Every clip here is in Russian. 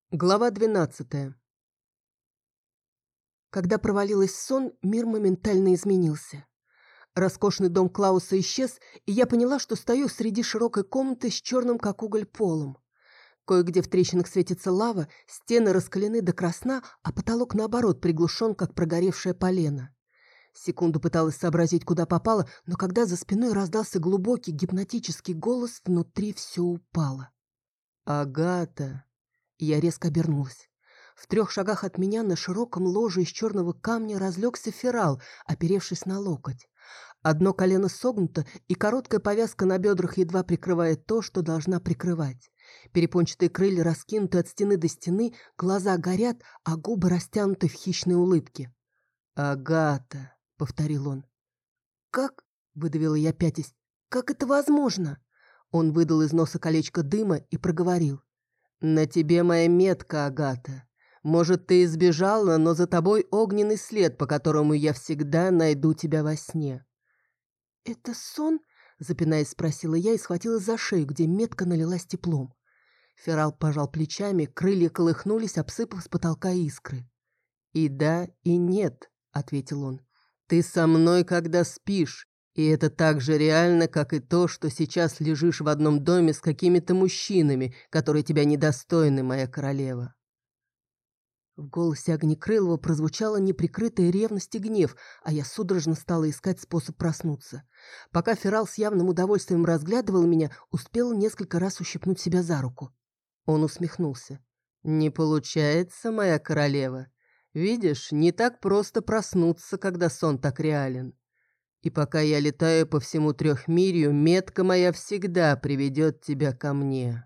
Глава 12. Когда провалилась в сон, мир моментально изменился. Роскошный дом Клауса исчез, и я поняла, что стою среди широкой комнаты с черным как уголь полом. Кое-где в трещинах светится лава, стены раскалены до красна, а потолок, наоборот, приглушен, как прогоревшее полено. Секунду пыталась сообразить, куда попала, но когда за спиной раздался глубокий гипнотический голос, внутри все упало. «Агата!» Я резко обернулась. В 3 шагах от меня на широком ложе из черного камня разлегся Ферал, оперевшись на локоть. Одно колено согнуто, и короткая повязка на бедрах едва прикрывает то, что должна прикрывать. Перепончатые крылья раскинуты от стены до стены, глаза горят, а губы растянуты в хищной улыбке. «Агата!» — повторил он. «Как?» — выдавила я, пятясь. «Как это возможно?» Он выдал из носа колечко дыма и проговорил. «На тебе моя метка, Агата. Может, ты избежала, но за тобой огненный след, по которому я всегда найду тебя во сне». «Это сон?» — запинаясь, спросила я и схватилась за шею, где метка налилась теплом. Ферал пожал плечами, крылья колыхнулись, обсыпав с потолка искры. «И да, и нет», — ответил он. «Ты со мной, когда спишь, и это так же реально, как и то, что сейчас лежишь в одном доме с какими-то мужчинами, которые тебя недостойны, моя королева». В голосе Огнекрылова прозвучала неприкрытая ревность и гнев, а я судорожно стала искать способ проснуться. Пока Ферал с явным удовольствием разглядывал меня, успела несколько раз ущипнуть себя за руку. Он усмехнулся. «Не получается, моя королева. Видишь, не так просто проснуться, когда сон так реален. И пока я летаю по всему Трехмирью, метка моя всегда приведет тебя ко мне».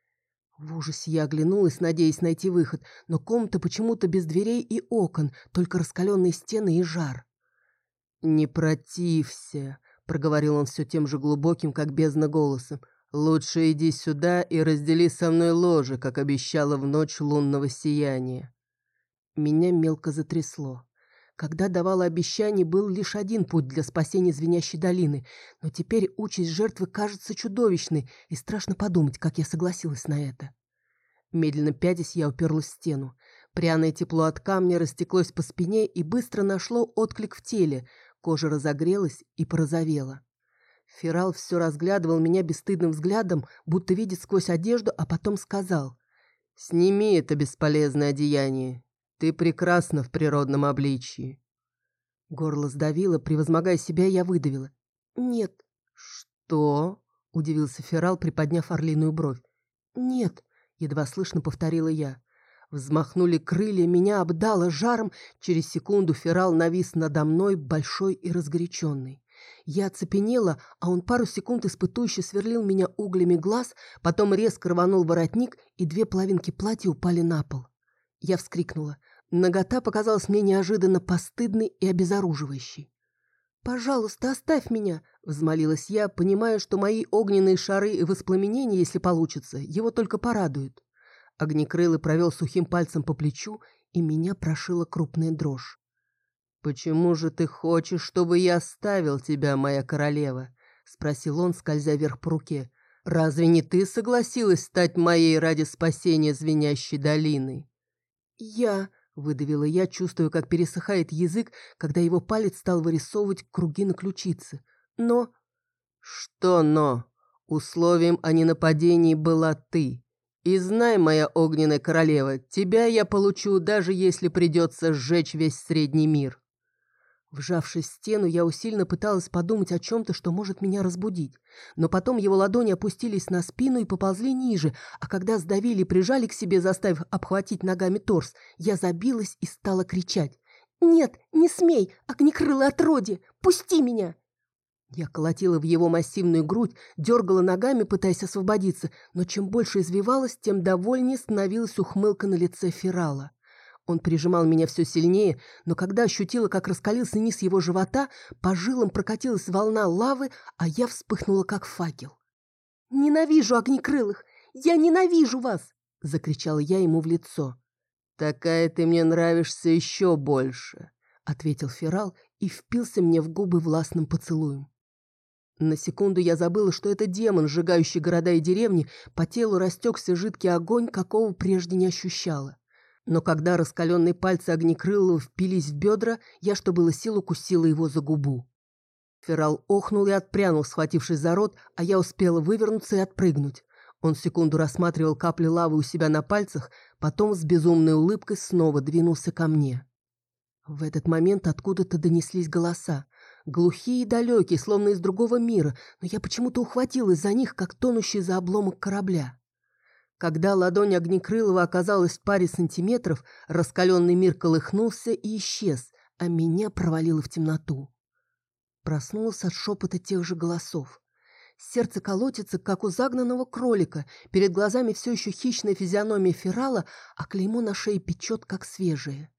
В ужасе я оглянулась, надеясь найти выход, но комната почему-то без дверей и окон, только раскаленные стены и жар. «Не протився», — проговорил он все тем же глубоким, как бездна, голосом. «Лучше иди сюда и раздели со мной ложе, как обещала в ночь лунного сияния». Меня мелко затрясло. Когда давала обещание, был лишь один путь для спасения звенящей долины, но теперь участь жертвы кажется чудовищной, и страшно подумать, как я согласилась на это. Медленно пятясь, я уперлась в стену. Пряное тепло от камня растеклось по спине и быстро нашло отклик в теле, кожа разогрелась и порозовела. Ферал все разглядывал меня бесстыдным взглядом, будто видит сквозь одежду, а потом сказал: «Сними это бесполезное одеяние. Ты прекрасна в природном обличии». Горло сдавило, превозмогая себя, я выдавила: «Нет». «Что?» — удивился Ферал, приподняв орлиную бровь. «Нет», — едва слышно повторила я. Взмахнули крылья, меня обдало жаром. Через секунду Ферал навис надо мной, большой и разгоряченный. Я оцепенела, а он пару секунд испытующе сверлил меня углями глаз, потом резко рванул воротник, и 2 половинки платья упали на пол. Я вскрикнула. Нагота показалась мне неожиданно постыдной и обезоруживающей. «Пожалуйста, оставь меня!» — взмолилась я, понимая, что мои огненные шары и воспламенения, если получится, его только порадуют. Огнекрылый провел сухим пальцем по плечу, и меня прошила крупная дрожь. «Почему же ты хочешь, чтобы я оставил тебя, моя королева?» — спросил он, скользя вверх по руке. «Разве не ты согласилась стать моей ради спасения звенящей долины?» «Я...» — выдавила я, чувствуя, как пересыхает язык, когда его палец стал вырисовывать круги на ключице. «Но...» «Что «но»? Условием о ненападении была ты. И знай, моя огненная королева, тебя я получу, даже если придется сжечь весь средний мир». Вжавшись в стену, я усиленно пыталась подумать о чем-то, что может меня разбудить. Но потом его ладони опустились на спину и поползли ниже, а когда сдавили и прижали к себе, заставив обхватить ногами торс, я забилась и стала кричать: «Нет, не смей, огнекрылое отродье! Пусти меня!» Я колотила в его массивную грудь, дергала ногами, пытаясь освободиться, но чем больше извивалась, тем довольнее становилась ухмылка на лице Ферала. Он прижимал меня все сильнее, но когда ощутила, как раскалился низ его живота, по жилам прокатилась волна лавы, а я вспыхнула, как факел. «Ненавижу огнекрылых! Я ненавижу вас!» — закричала я ему в лицо. «Такая ты мне нравишься еще больше», — ответил Ферал и впился мне в губы властным поцелуем. На секунду я забыла, что это демон, сжигающий города и деревни, по телу растекся жидкий огонь, какого прежде не ощущала. Но когда раскаленные пальцы Огнекрылого впились в бедра, я, что было сил, укусила его за губу. Ферал охнул и отпрянул, схватившись за рот, а я успела вывернуться и отпрыгнуть. Он секунду рассматривал капли лавы у себя на пальцах, потом с безумной улыбкой снова двинулся ко мне. В этот момент откуда-то донеслись голоса. Глухие и далекие, словно из другого мира, но я почему-то ухватилась за них, как тонущий за обломок корабля. Когда ладонь Огнекрылова оказалась в паре сантиметров, раскаленный мир колыхнулся и исчез, а меня провалило в темноту. Проснулась от шепота тех же голосов. Сердце колотится, как у загнанного кролика, перед глазами все еще хищная физиономия Ферала, а клеймо на шее печет, как свежее.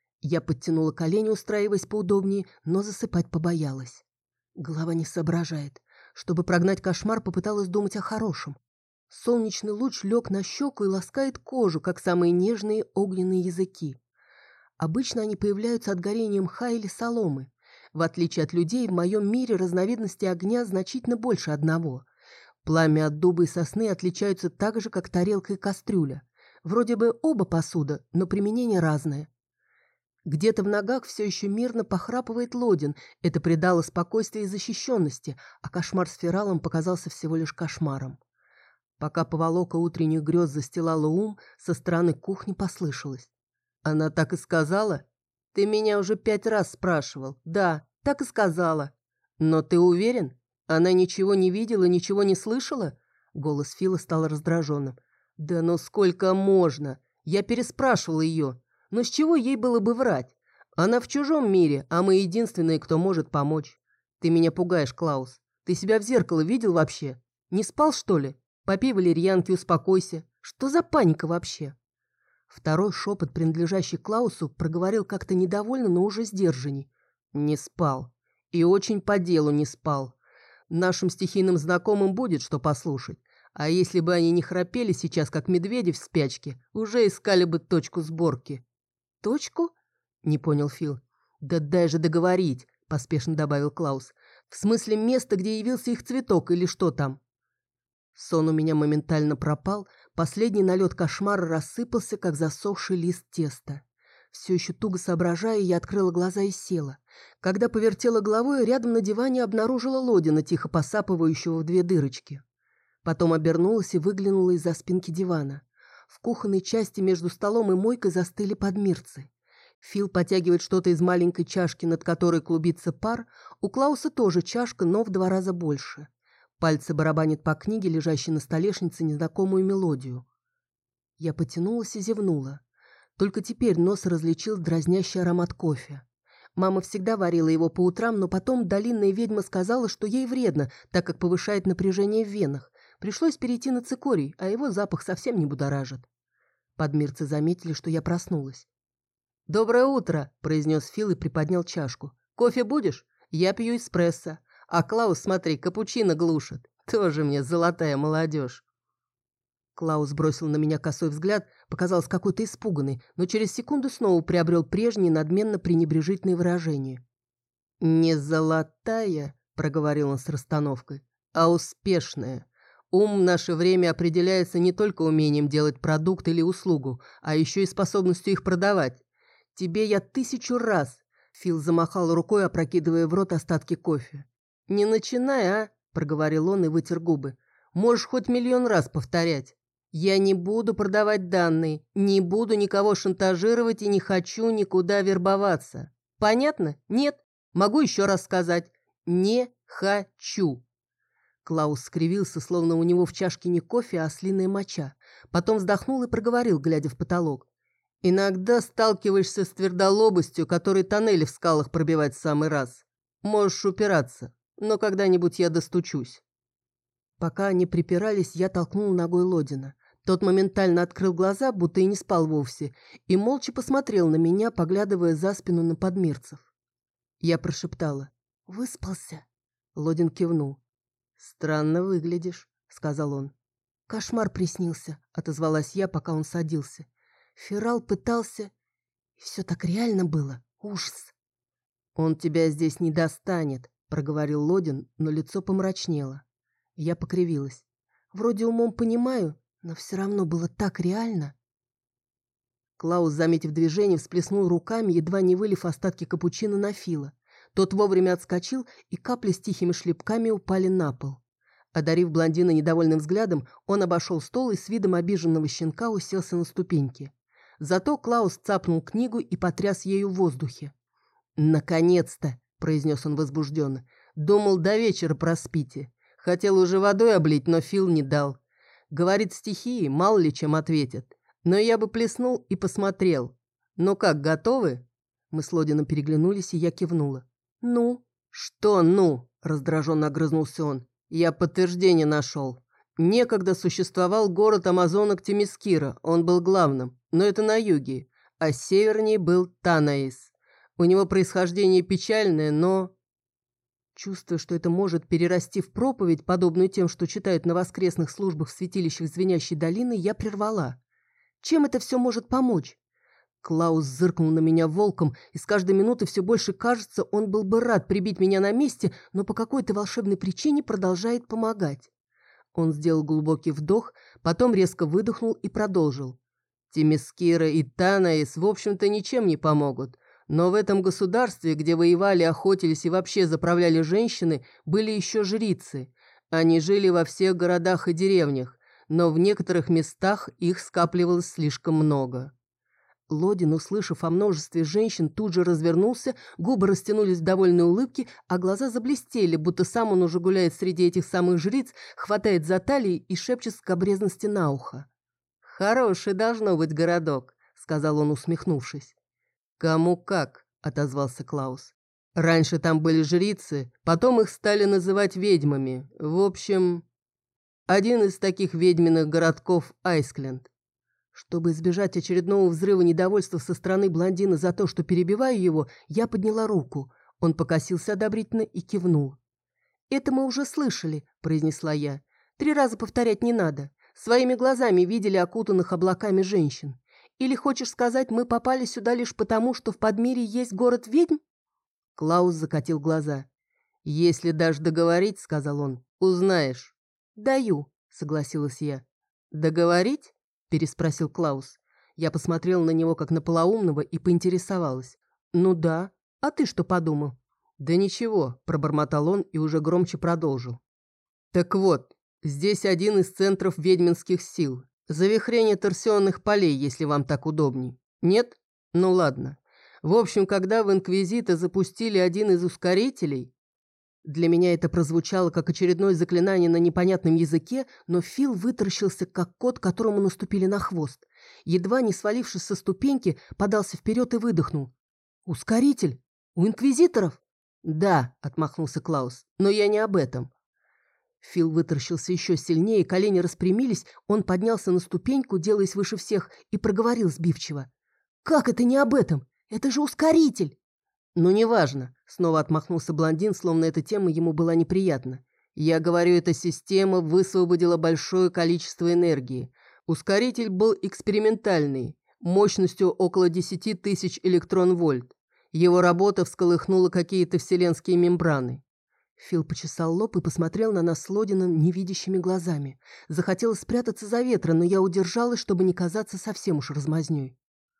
Я подтянула колени, устраиваясь поудобнее, но засыпать побоялась. Голова не соображает. Чтобы прогнать кошмар, попыталась думать о хорошем. Солнечный луч лег на щеку и ласкает кожу, как самые нежные огненные языки. Обычно они появляются от горения мха или соломы. В отличие от людей, в моем мире разновидностей огня значительно больше одного. Пламя от дуба и сосны отличаются так же, как тарелка и кастрюля. Вроде бы оба посуда, но применение разное. Где-то в ногах все еще мирно похрапывает Лодин. Это придало спокойствие и защищенности, а кошмар с Фералом показался всего лишь кошмаром. Пока поволока утренних грез застилала ум, со стороны кухни послышалось. «Она так и сказала? Ты меня уже 5 раз спрашивал. Да, так и сказала. Но ты уверен? Она ничего не видела, ничего не слышала?» Голос Фила стал раздраженным. «Да ну сколько можно? Я переспрашивал ее. Но с чего ей было бы врать? Она в чужом мире, а мы единственные, кто может помочь. Ты меня пугаешь, Клаус. Ты себя в зеркало видел вообще? Не спал, что ли? Попей валерьянки, успокойся. Что за паника вообще?» Второй шепот, принадлежащий Клаусу, проговорил как-то недовольно, но уже сдержанней. «Не спал. И очень по делу не спал. Нашим стихийным знакомым будет что послушать. А если бы они не храпели сейчас, как медведи в спячке, уже искали бы точку сборки». «Точку?» — не понял Фил. «Да дай же договорить», — поспешно добавил Клаус. «В смысле место, где явился их цветок или что там?» Сон у меня моментально пропал, последний налет кошмара рассыпался, как засохший лист теста. Все еще туго соображая, я открыла глаза и села. Когда повертела головой, рядом на диване обнаружила Лодина, тихо посапывающего в 2 дырочки. Потом обернулась и выглянула из-за спинки дивана. В кухонной части между столом и мойкой застыли подмирцы. Фил потягивает что-то из маленькой чашки, над которой клубится пар. У Клауса тоже чашка, но в 2 раза больше. Пальцы барабанят по книге, лежащей на столешнице, незнакомую мелодию. Я потянулась и зевнула. Только теперь нос различил дразнящий аромат кофе. Мама всегда варила его по утрам, но потом долинная ведьма сказала, что ей вредно, так как повышает напряжение в венах. Пришлось перейти на цикорий, а его запах совсем не будоражит. Подмирцы заметили, что я проснулась. «Доброе утро!» – произнес Фил и приподнял чашку. «Кофе будешь? Я пью эспрессо. А Клаус, смотри, капучино глушит. Тоже мне золотая молодежь». Клаус бросил на меня косой взгляд, показался какой-то испуганный, но через секунду снова приобрел прежнее надменно-пренебрежительное выражение. «Не золотая», – проговорил он с расстановкой, – «а успешная. Ум в наше время определяется не только умением делать продукт или услугу, а еще и способностью их продавать. Тебе я 1000 раз...» Фил замахал рукой, опрокидывая в рот остатки кофе. «Не начинай, а?» – проговорил он и вытер губы. «Можешь хоть 1 000 000 раз повторять. Я не буду продавать данные, не буду никого шантажировать и не хочу никуда вербоваться. Понятно? Нет? Могу еще раз сказать. Не хочу». Клаус скривился, словно у него в чашке не кофе, а ослиная моча. Потом вздохнул и проговорил, глядя в потолок. «Иногда сталкиваешься с твердолобостью, которой тоннели в скалах пробивать в самый раз. Можешь упираться, но когда-нибудь я достучусь». Пока они припирались, я толкнул ногой Лодина. Тот моментально открыл глаза, будто и не спал вовсе, и молча посмотрел на меня, поглядывая за спину на подмирцев. Я прошептала: «Выспался?» Лодин кивнул. «Странно выглядишь», — сказал он. «Кошмар приснился», — отозвалась я, пока он садился. Ферал пытался... И все так реально было. Ужас. «Он тебя здесь не достанет», проговорил Лодин, но лицо помрачнело. Я покривилась. Вроде умом понимаю, но все равно было так реально. Клаус, заметив движение, всплеснул руками, едва не вылив остатки капучино на Фила. Тот вовремя отскочил, и капли с тихими шлепками упали на пол. Одарив блондина недовольным взглядом, он обошел стол и с видом обиженного щенка уселся на ступеньки. Зато Клаус цапнул книгу и потряс ею в воздухе. «Наконец-то!» – произнес он возбужденно. «Думал, до вечера проспите. Хотел уже водой облить, но Фил не дал. Говорит, стихии мало ли чем ответят. Но я бы плеснул и посмотрел. Ну как, готовы?» Мы с Лодином переглянулись, и я кивнула. «Ну?» «Что «ну?» – раздраженно огрызнулся он. «Я подтверждение нашел. Некогда существовал город амазонок Темискира, он был главным, но это на юге, а севернее был Танаис. У него происхождение печальное, но...» Чувствуя, что это может перерасти в проповедь, подобную тем, что читают на воскресных службах в святилищах Звенящей долины, я прервала. «Чем это все может помочь?» Клаус зыркнул на меня волком, и с каждой минуты все больше кажется, он был бы рад прибить меня на месте, но по какой-то волшебной причине продолжает помогать. Он сделал глубокий вдох, потом резко выдохнул и продолжил. «Темискира и Танаис, в общем-то, ничем не помогут. Но в этом государстве, где воевали, охотились и вообще заправляли женщины, были еще жрицы. Они жили во всех городах и деревнях, но в некоторых местах их скапливалось слишком много». Лодин, услышав о множестве женщин, тут же развернулся, губы растянулись в довольной улыбке, а глаза заблестели, будто сам он уже гуляет среди этих самых жриц, хватает за талии и шепчет скабрезности на ухо. «Хороший должно быть городок», — сказал он, усмехнувшись. «Кому как», — отозвался Клаус. «Раньше там были жрицы, потом их стали называть ведьмами. В общем, один из таких ведьминых городков — Айскленд». Чтобы избежать очередного взрыва недовольства со стороны блондина за то, что перебиваю его, я подняла руку. Он покосился одобрительно и кивнул. «Это мы уже слышали», — произнесла я. 3 раза повторять не надо. Своими глазами видели окутанных облаками женщин. Или хочешь сказать, мы попали сюда лишь потому, что в Подмирье есть город ведьм?» Клаус закатил глаза. «Если дашь договорить, — сказал он, — узнаешь». «Даю», — согласилась я. «Договорить?» — переспросил Клаус. Я посмотрела на него как на полоумного и поинтересовалась. «Ну да. А ты что подумал?» «Да ничего», — пробормотал он и уже громче продолжил. «Так вот, здесь один из центров ведьминских сил. Завихрение торсионных полей, если вам так удобней. Нет? Ну ладно. В общем, когда в Инквизиты запустили один из ускорителей...» Для меня это прозвучало как очередное заклинание на непонятном языке, но Фил вытаращился, как кот, которому наступили на хвост. Едва не свалившись со ступеньки, подался вперед и выдохнул. «Ускоритель? У инквизиторов?» «Да», — отмахнулся Клаус, — «но я не об этом». Фил вытаращился еще сильнее, колени распрямились, он поднялся на ступеньку, делаясь выше всех, и проговорил сбивчиво. «Как это не об этом? Это же ускоритель!» «Ну, неважно», — снова отмахнулся блондин, словно эта тема ему была неприятна. «Я говорю, эта система высвободила большое количество энергии. Ускоритель был экспериментальный, мощностью около 10 тысяч электрон-вольт. Его работа всколыхнула какие-то вселенские мембраны». Фил почесал лоб и посмотрел на нас с Лодином невидящими глазами. Захотелось спрятаться за ветром, но я удержалась, чтобы не казаться совсем уж размазнёй.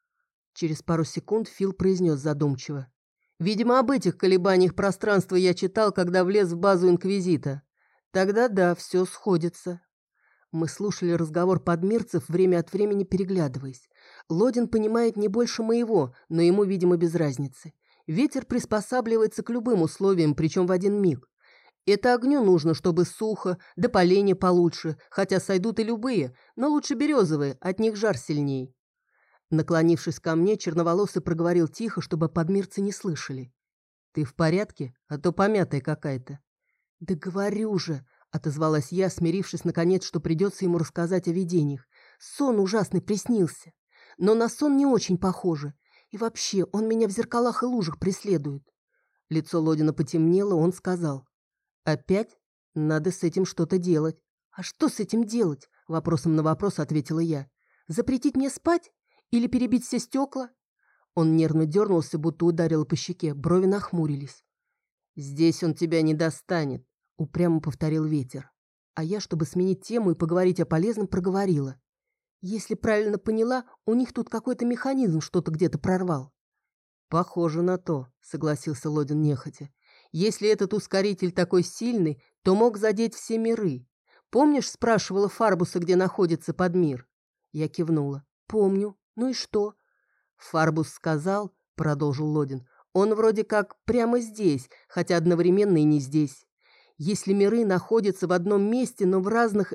Через пару секунд Фил произнес задумчиво. «Видимо, об этих колебаниях пространства я читал, когда влез в базу Инквизита. Тогда да, все сходится». Мы слушали разговор подмирцев, время от времени переглядываясь. Лодин понимает не больше моего, но ему, видимо, без разницы. Ветер приспосабливается к любым условиям, причем в один миг. Это огню нужно, чтобы сухо, да поленья получше, хотя сойдут и любые, но лучше березовые, от них жар сильней. Наклонившись ко мне, черноволосый проговорил тихо, чтобы подмирцы не слышали. «Ты в порядке? А то помятая какая-то». «Да говорю же», — отозвалась я, смирившись наконец, что придется ему рассказать о видениях. «Сон ужасный приснился. Но на сон не очень похоже. И вообще, он меня в зеркалах и лужах преследует». Лицо Лодина потемнело, он сказал. «Опять? Надо с этим что-то делать». «А что с этим делать?» — вопросом на вопрос ответила я. «Запретить мне спать? Или перебить все стекла?» Он нервно дернулся, будто ударило по щеке, брови нахмурились. «Здесь он тебя не достанет», — упрямо повторил ветер. А я, чтобы сменить тему и поговорить о полезном, проговорила. «Если правильно поняла, у них тут какой-то механизм что-то где-то прорвал». «Похоже на то», — согласился Лодин нехотя. «Если этот ускоритель такой сильный, то мог задеть все миры. Помнишь, спрашивала Фарбуса, где находится подмир?» Я кивнула. «Помню. Ну и что?» «Фарбус сказал», — продолжил Лодин, «он вроде как прямо здесь, хотя одновременно и не здесь. Если миры находятся в одном месте, но в разных...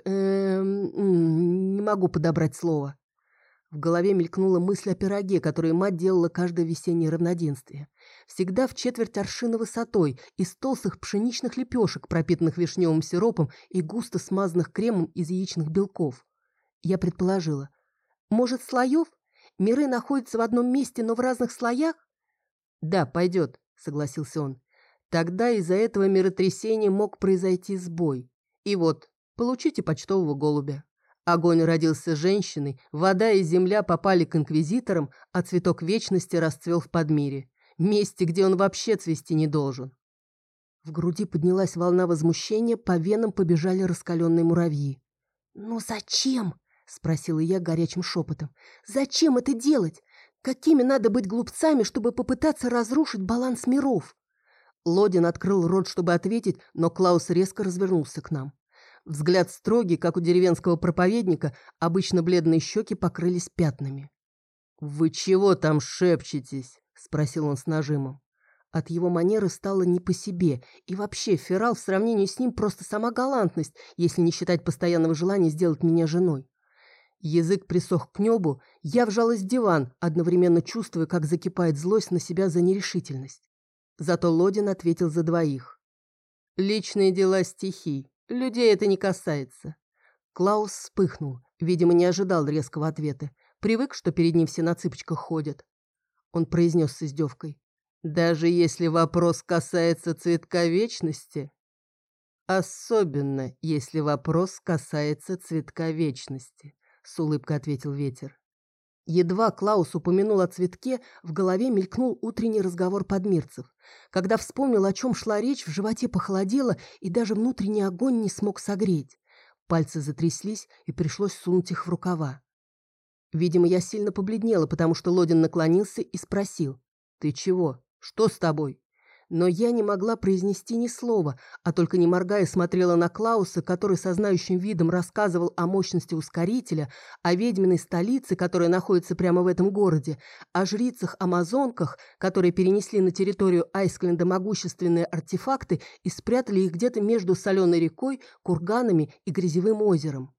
не могу подобрать слово». В голове мелькнула мысль о пироге, который мать делала каждое весеннее равноденствие. Всегда в четверть аршина высотой, из толстых пшеничных лепешек, пропитанных вишневым сиропом и густо смазанных кремом из яичных белков. Я предположила. «Может, слоев? Миры находятся в одном месте, но в разных слоях?» «Да, пойдет», — согласился он. «Тогда из-за этого миротрясения мог произойти сбой. И вот, получите почтового голубя. Огонь родился женщиной, вода и земля попали к инквизиторам, а цветок вечности расцвел в Подмире, месте, где он вообще цвести не должен». В груди поднялась волна возмущения, по венам побежали раскаленные муравьи. «Ну зачем?» — спросила я горячим шепотом. «Зачем это делать? Какими надо быть глупцами, чтобы попытаться разрушить баланс миров?» Лодин открыл рот, чтобы ответить, но Клаус резко развернулся к нам. Взгляд строгий, как у деревенского проповедника, обычно бледные щеки покрылись пятнами. «Вы чего там шепчетесь?» — спросил он с нажимом. От его манеры стало не по себе, и вообще Феррал в сравнении с ним просто сама галантность, если не считать постоянного желания сделать меня женой. Язык присох к небу, я вжалась в диван, одновременно чувствуя, как закипает злость на себя за нерешительность. Зато Лодин ответил за двоих. «Личные дела стихий. Людей это не касается». Клаус вспыхнул, видимо, не ожидал резкого ответа. Привык, что перед ним все на цыпочках ходят. Он произнес с издевкой. «Даже если вопрос касается цветка вечности?» «Особенно, если вопрос касается цветка вечности», — с улыбкой ответил ветер. Едва Клаус упомянул о цветке, в голове мелькнул утренний разговор подмирцев. Когда вспомнил, о чем шла речь, в животе похолодело, и даже внутренний огонь не смог согреть. Пальцы затряслись, и пришлось сунуть их в рукава. Видимо, я сильно побледнела, потому что Лодин наклонился и спросил. «Ты чего? Что с тобой?» Но я не могла произнести ни слова, а только не моргая смотрела на Клауса, который со знающим видом рассказывал о мощности ускорителя, о ведьминой столице, которая находится прямо в этом городе, о жрицах-амазонках, которые перенесли на территорию Айскленда могущественные артефакты и спрятали их где-то между соленой рекой, курганами и грязевым озером.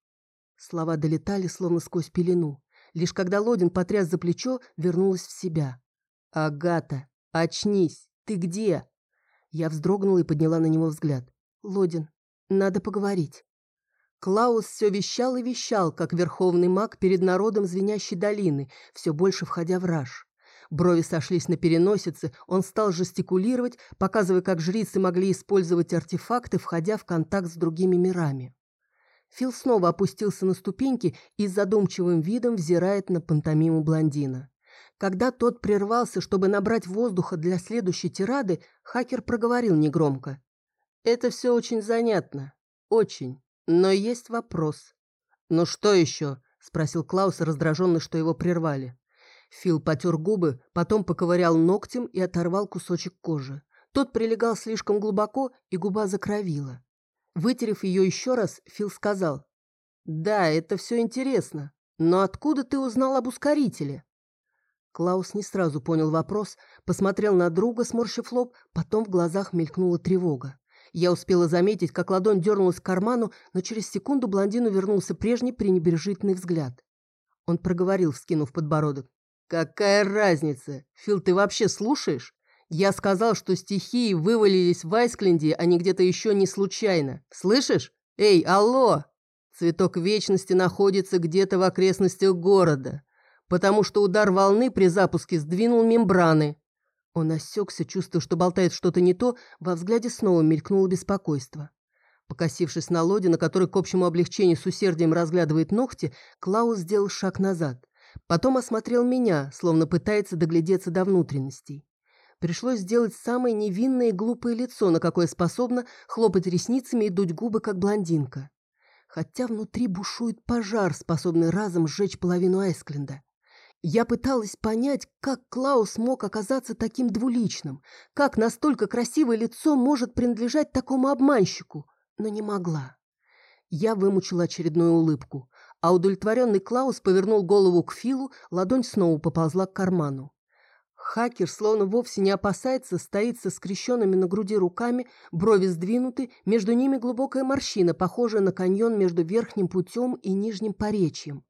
Слова долетали, словно сквозь пелену. Лишь когда Лодин потряс за плечо, вернулась в себя. «Агата, очнись! Ты где?» Я вздрогнула и подняла на него взгляд. «Лодин, надо поговорить». Клаус все вещал и вещал, как верховный маг перед народом звенящей долины, все больше входя в раж. Брови сошлись на переносице, он стал жестикулировать, показывая, как жрицы могли использовать артефакты, входя в контакт с другими мирами. Фил снова опустился на ступеньки и с задумчивым видом взирает на пантомиму блондина. Когда тот прервался, чтобы набрать воздуха для следующей тирады, хакер проговорил негромко. «Это все очень занятно. Очень. Но есть вопрос». «Ну что еще?» – спросил Клаус, раздраженный, что его прервали. Фил потер губы, потом поковырял ногтем и оторвал кусочек кожи. Тот прилегал слишком глубоко, и губа закровила. Вытерев ее еще раз, Фил сказал. «Да, это все интересно. Но откуда ты узнал об ускорителе?» Клаус не сразу понял вопрос, посмотрел на друга, сморщив лоб, потом в глазах мелькнула тревога. Я успела заметить, как ладонь дернулась к карману, но через секунду блондину вернулся прежний пренебрежительный взгляд. Он проговорил, вскинув подбородок. «Какая разница? Фил, ты вообще слушаешь? Я сказал, что стихии вывалились в Айскленде, а не где-то еще не случайно. Слышишь? Эй, алло! Цветок вечности находится где-то в окрестностях города, потому что удар волны при запуске сдвинул мембраны». Он осекся, чувствуя, что болтает что-то не то, во взгляде снова мелькнуло беспокойство. Покосившись на Лодина, который к общему облегчению с усердием разглядывает ногти, Клаус сделал шаг назад. Потом осмотрел меня, словно пытается доглядеться до внутренностей. Пришлось сделать самое невинное и глупое лицо, на какое способна, хлопать ресницами и дуть губы, как блондинка. Хотя внутри бушует пожар, способный разом сжечь половину Айскленда. Я пыталась понять, как Клаус мог оказаться таким двуличным, как настолько красивое лицо может принадлежать такому обманщику, но не могла. Я вымучила очередную улыбку, а удовлетворенный Клаус повернул голову к Филу, ладонь снова поползла к карману. Хакер, словно вовсе не опасается, стоит со скрещенными на груди руками, брови сдвинуты, между ними глубокая морщина, похожая на каньон между верхним путем и нижним поречьем.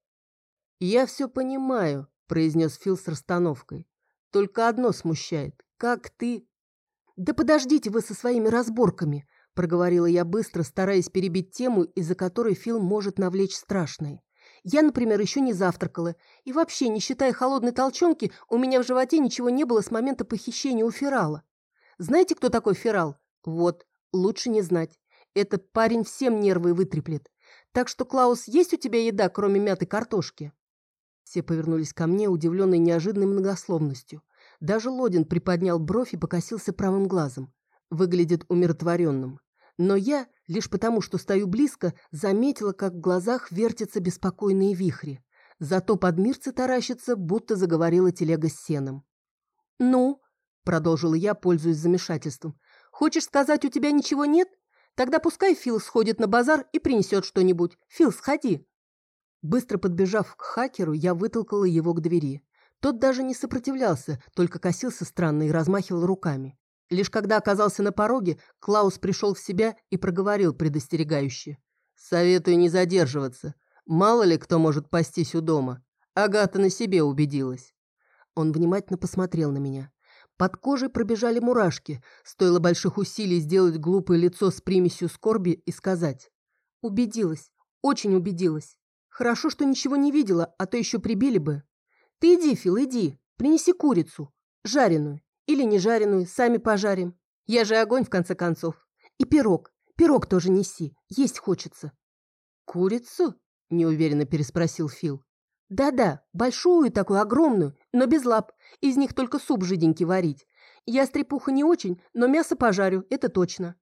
«Я все понимаю», — произнес Фил с расстановкой. «Только одно смущает. Как ты...» «Да подождите вы со своими разборками», — проговорила я быстро, стараясь перебить тему, из-за которой Фил может навлечь страшное. «Я, например, еще не завтракала, и вообще, не считая холодной толчонки, у меня в животе ничего не было с момента похищения у Ферала. Знаете, кто такой Ферал? Вот, лучше не знать. Этот парень всем нервы вытреплет. Так что, Клаус, есть у тебя еда, кроме мятой картошки?» Все повернулись ко мне, удивленные неожиданной многословностью. Даже Лодин приподнял бровь и покосился правым глазом. Выглядит умиротворенным. Но я, лишь потому, что стою близко, заметила, как в глазах вертятся беспокойные вихри. Зато подмирцы таращатся, будто заговорила телега с сеном. «Ну?» — продолжила я, пользуясь замешательством. «Хочешь сказать, у тебя ничего нет? Тогда пускай Фил сходит на базар и принесет что-нибудь. Фил, сходи!» Быстро подбежав к хакеру, я вытолкала его к двери. Тот даже не сопротивлялся, только косился странно и размахивал руками. Лишь когда оказался на пороге, Клаус пришел в себя и проговорил предостерегающе. «Советую не задерживаться. Мало ли кто может пастись у дома. Агата на себе убедилась». Он внимательно посмотрел на меня. Под кожей пробежали мурашки. Стоило больших усилий сделать глупое лицо с примесью скорби и сказать. «Убедилась. Очень убедилась. Хорошо, что ничего не видела, а то еще прибили бы. Ты иди, Фил, иди. Принеси курицу. Жареную. Или не жареную, сами пожарим. Я же огонь, в конце концов. И пирог. Пирог тоже неси. Есть хочется». «Курицу?» – неуверенно переспросил Фил. «Да-да, большую такую, огромную, но без лап. Из них только суп жиденький варить. Я стрепуха не очень, но мясо пожарю, это точно».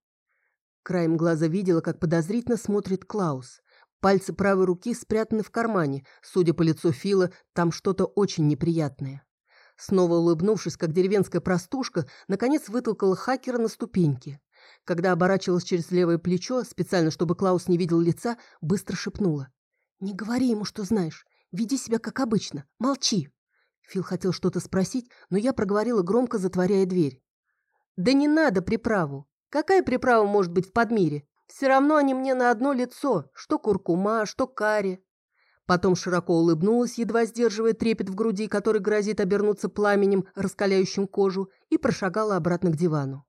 Краем глаза видела, как подозрительно смотрит Клаус. Пальцы правой руки спрятаны в кармане. Судя по лицу Фила, там что-то очень неприятное. Снова улыбнувшись, как деревенская простушка, наконец вытолкала хакера на ступеньки. Когда оборачивалась через левое плечо, специально, чтобы Клаус не видел лица, быстро шепнула. «Не говори ему, что знаешь. Веди себя как обычно. Молчи». Фил хотел что-то спросить, но я проговорила громко, затворяя дверь. «Да не надо приправу. Какая приправа может быть в Подмире? Все равно они мне на одно лицо, что куркума, что карри». Потом широко улыбнулась, едва сдерживая трепет в груди, который грозит обернуться пламенем, раскаляющим кожу, и прошагала обратно к дивану.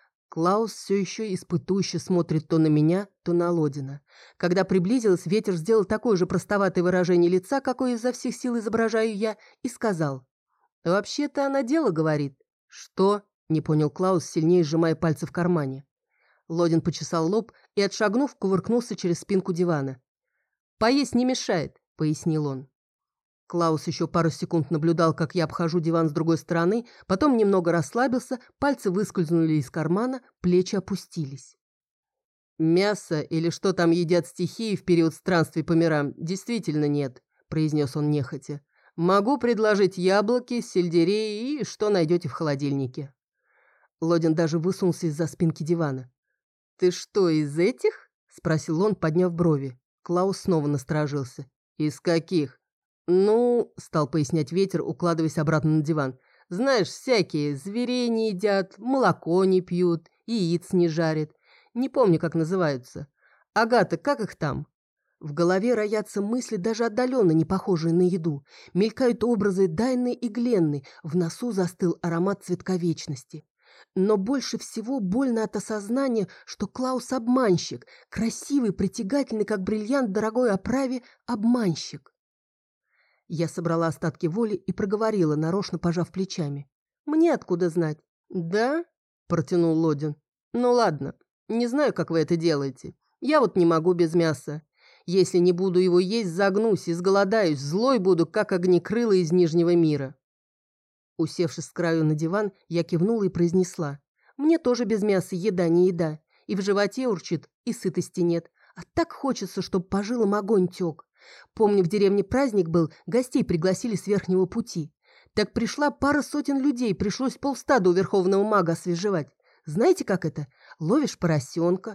Клаус все еще испытующе смотрит то на меня, то на Лодина. Когда приблизилась, ветер сделал такое же простоватое выражение лица, какое изо всех сил изображаю я, и сказал. «Вообще-то она дело говорит». «Что?» – не понял Клаус, сильнее сжимая пальцы в кармане. Лодин почесал лоб и, отшагнув, кувыркнулся через спинку дивана. «Поесть не мешает», — пояснил он. Клаус еще пару секунд наблюдал, как я обхожу диван с другой стороны, потом немного расслабился, пальцы выскользнули из кармана, плечи опустились. «Мясо или что там едят стихии в период странствий по мирам, действительно нет», — произнес он нехотя. «Могу предложить яблоки, сельдерей и что найдете в холодильнике». Лодин даже высунулся из-за спинки дивана. «Ты что, из этих?» — спросил он, подняв брови. Клаус снова насторожился. «Из каких?» «Ну, — стал пояснять ветер, укладываясь обратно на диван, — знаешь, всякие, зверей не едят, молоко не пьют, яиц не жарят. Не помню, как называются. Агата, как их там?» В голове роятся мысли, даже отдаленно не похожие на еду. Мелькают образы Дайны и Гленны, в носу застыл аромат цветка вечности. Но больше всего больно от осознания, что Клаус обманщик, красивый, притягательный, как бриллиант в дорогой оправе, обманщик. Я собрала остатки воли и проговорила, нарочно пожав плечами. «Мне откуда знать?» «Да?» – протянул Лодин. «Ну ладно, не знаю, как вы это делаете. Я вот не могу без мяса. Если не буду его есть, загнусь, изголодаюсь, злой буду, как огнекрылый из Нижнего мира». Усевшись с краю на диван, я кивнула и произнесла. Мне тоже без мяса еда не еда. И в животе урчит, и сытости нет. А так хочется, чтобы по жилам огонь тек. Помню, в деревне праздник был, гостей пригласили с верхнего пути. Так пришла пара сотен людей, пришлось полстада у верховного мага освежевать. Знаете, как это? Ловишь поросенка.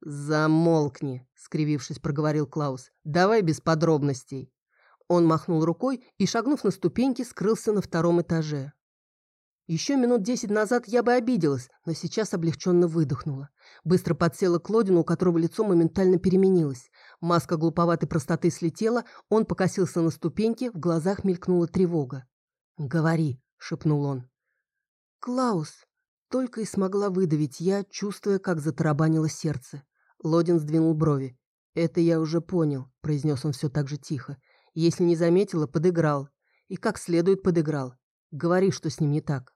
«Замолкни», — скривившись, проговорил Клаус. «Давай без подробностей». Он махнул рукой и, шагнув на ступеньки, скрылся на втором этаже. Еще минут 10 назад я бы обиделась, но сейчас облегченно выдохнула. Быстро подсела к Лодину, у которого лицо моментально переменилось. Маска глуповатой простоты слетела, он покосился на ступеньки, в глазах мелькнула тревога. «Говори», — шепнул он. «Клаус», — только и смогла выдавить я, чувствуя, как затарабанило сердце. Лодин сдвинул брови. «Это я уже понял», — произнес он все так же тихо. «Если не заметила, подыграл. И как следует подыграл. Говори, что с ним не так».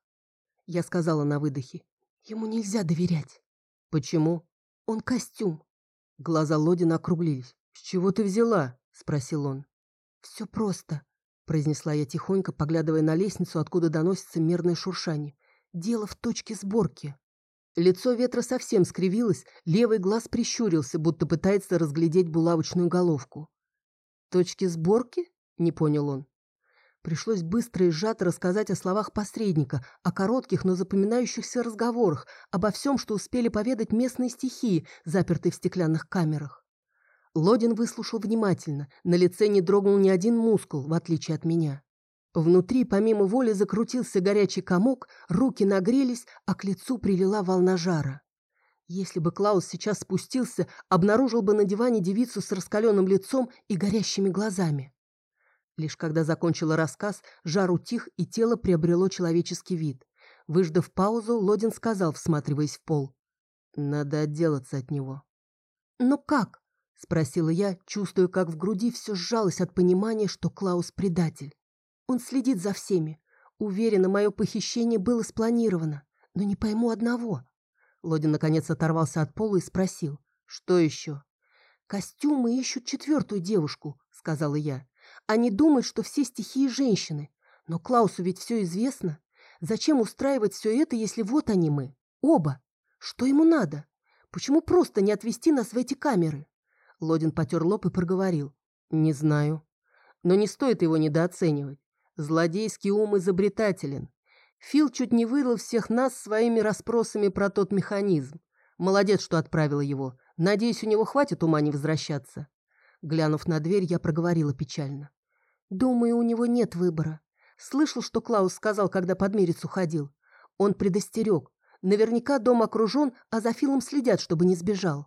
Я сказала на выдохе. «Ему нельзя доверять». «Почему?» «Он костюм». Глаза Лодина округлились. «С чего ты взяла?» — спросил он. «Все просто», — произнесла я тихонько, поглядывая на лестницу, откуда доносится мерное шуршание. «Дело в точке сборки». Лицо ветра совсем скривилось, левый глаз прищурился, будто пытается разглядеть булавочную головку. «Точки сборки?» — не понял он. Пришлось быстро и сжато рассказать о словах посредника, о коротких, но запоминающихся разговорах, обо всем, что успели поведать местные стихии, запертые в стеклянных камерах. Лодин выслушал внимательно, на лице не дрогнул ни один мускул, в отличие от меня. Внутри, помимо воли, закрутился горячий комок, руки нагрелись, а к лицу прилила волна жара. Если бы Клаус сейчас спустился, обнаружил бы на диване девицу с раскаленным лицом и горящими глазами. Лишь когда закончила рассказ, жар утих, и тело приобрело человеческий вид. Выждав паузу, Лодин сказал, всматриваясь в пол. «Надо отделаться от него». «Но как?» — спросила я, чувствуя, как в груди все сжалось от понимания, что Клаус предатель. Он следит за всеми. Уверена, мое похищение было спланировано. Но не пойму одного. Лодин наконец оторвался от пола и спросил. «Что еще?» «Костюмы ищут четвертую девушку», — сказала я. «Они думают, что все стихии женщины. Но Клаусу ведь все известно. Зачем устраивать все это, если вот они мы? Оба. Что ему надо? Почему просто не отвезти нас в эти камеры?» Лодин потер лоб и проговорил. «Не знаю. Но не стоит его недооценивать. Злодейский ум изобретателен. Фил чуть не выдал всех нас своими расспросами про тот механизм. Молодец, что отправила его. Надеюсь, у него хватит ума не возвращаться». Глянув на дверь, я проговорила печально. «Думаю, у него нет выбора. Слышал, что Клаус сказал, когда Подмерец уходил. Он предостерег. Наверняка дом окружен, а за Филом следят, чтобы не сбежал».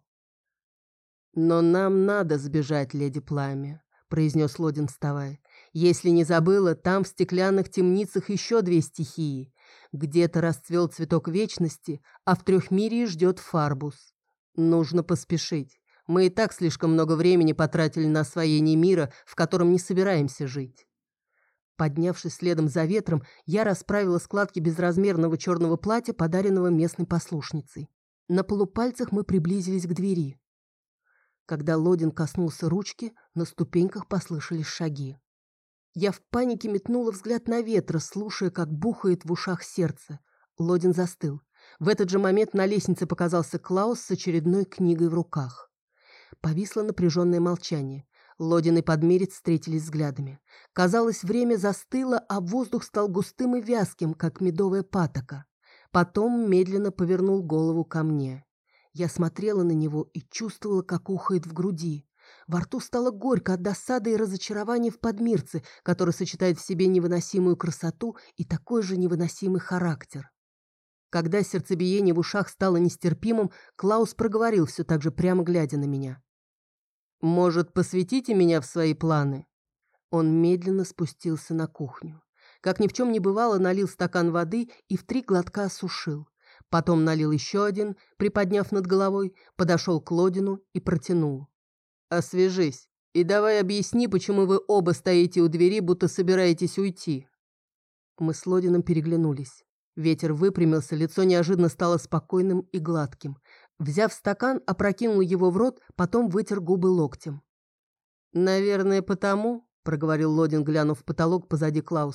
«Но нам надо сбежать, леди Пламя», — произнес Лодин, вставая. «Если не забыла, там в стеклянных темницах еще 2 стихии. Где-то расцвел цветок вечности, а в Трехмирии ждет Фарбус. Нужно поспешить. Мы и так слишком много времени потратили на освоение мира, в котором не собираемся жить». Поднявшись следом за ветром, я расправила складки безразмерного черного платья, подаренного местной послушницей. На полупальцах мы приблизились к двери. Когда Лодин коснулся ручки, на ступеньках послышались шаги. Я в панике метнула взгляд на ветра, слушая, как бухает в ушах сердце. Лодин застыл. В этот же момент на лестнице показался Клаус с очередной книгой в руках. Повисло напряженное молчание. Лодин и Подмерец встретились взглядами. Казалось, время застыло, а воздух стал густым и вязким, как медовая патока. Потом медленно повернул голову ко мне. Я смотрела на него и чувствовала, как ухает в груди. Во рту стало горько от досады и разочарования в Подмирце, который сочетает в себе невыносимую красоту и такой же невыносимый характер. Когда сердцебиение в ушах стало нестерпимым, Клаус проговорил, все так же прямо глядя на меня. «Может, посвятите меня в свои планы?» Он медленно спустился на кухню. Как ни в чем не бывало, налил стакан воды и в 3 глотка осушил. Потом налил еще один, приподняв над головой, подошел к Лодину и протянул. «Освежись и давай объясни, почему вы оба стоите у двери, будто собираетесь уйти». Мы с Лодином переглянулись. Ветер выпрямился, лицо неожиданно стало спокойным и гладким. Взяв стакан, опрокинул его в рот, потом вытер губы локтем. «Наверное, потому, — проговорил Лодин, глянув в потолок позади Клауса,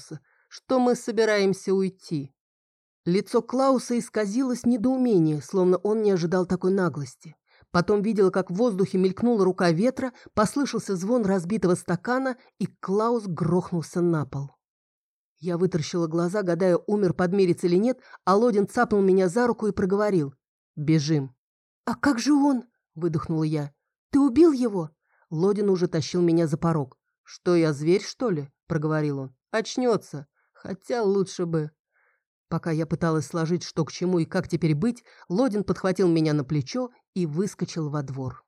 что мы собираемся уйти». Лицо Клауса исказилось недоумение, словно он не ожидал такой наглости. Потом видела, как в воздухе мелькнула рука ветра, послышался звон разбитого стакана, и Клаус грохнулся на пол. Я вытаращила глаза, гадая, умер подмерец или нет, а Лодин цапнул меня за руку и проговорил: «Бежим». «А как же он?» – выдохнула я. «Ты убил его?» Лодин уже тащил меня за порог. «Что, я зверь, что ли?» – проговорил он. «Очнется. Хотя лучше бы...» Пока я пыталась сложить, что к чему и как теперь быть, Лодин подхватил меня на плечо и выскочил во двор.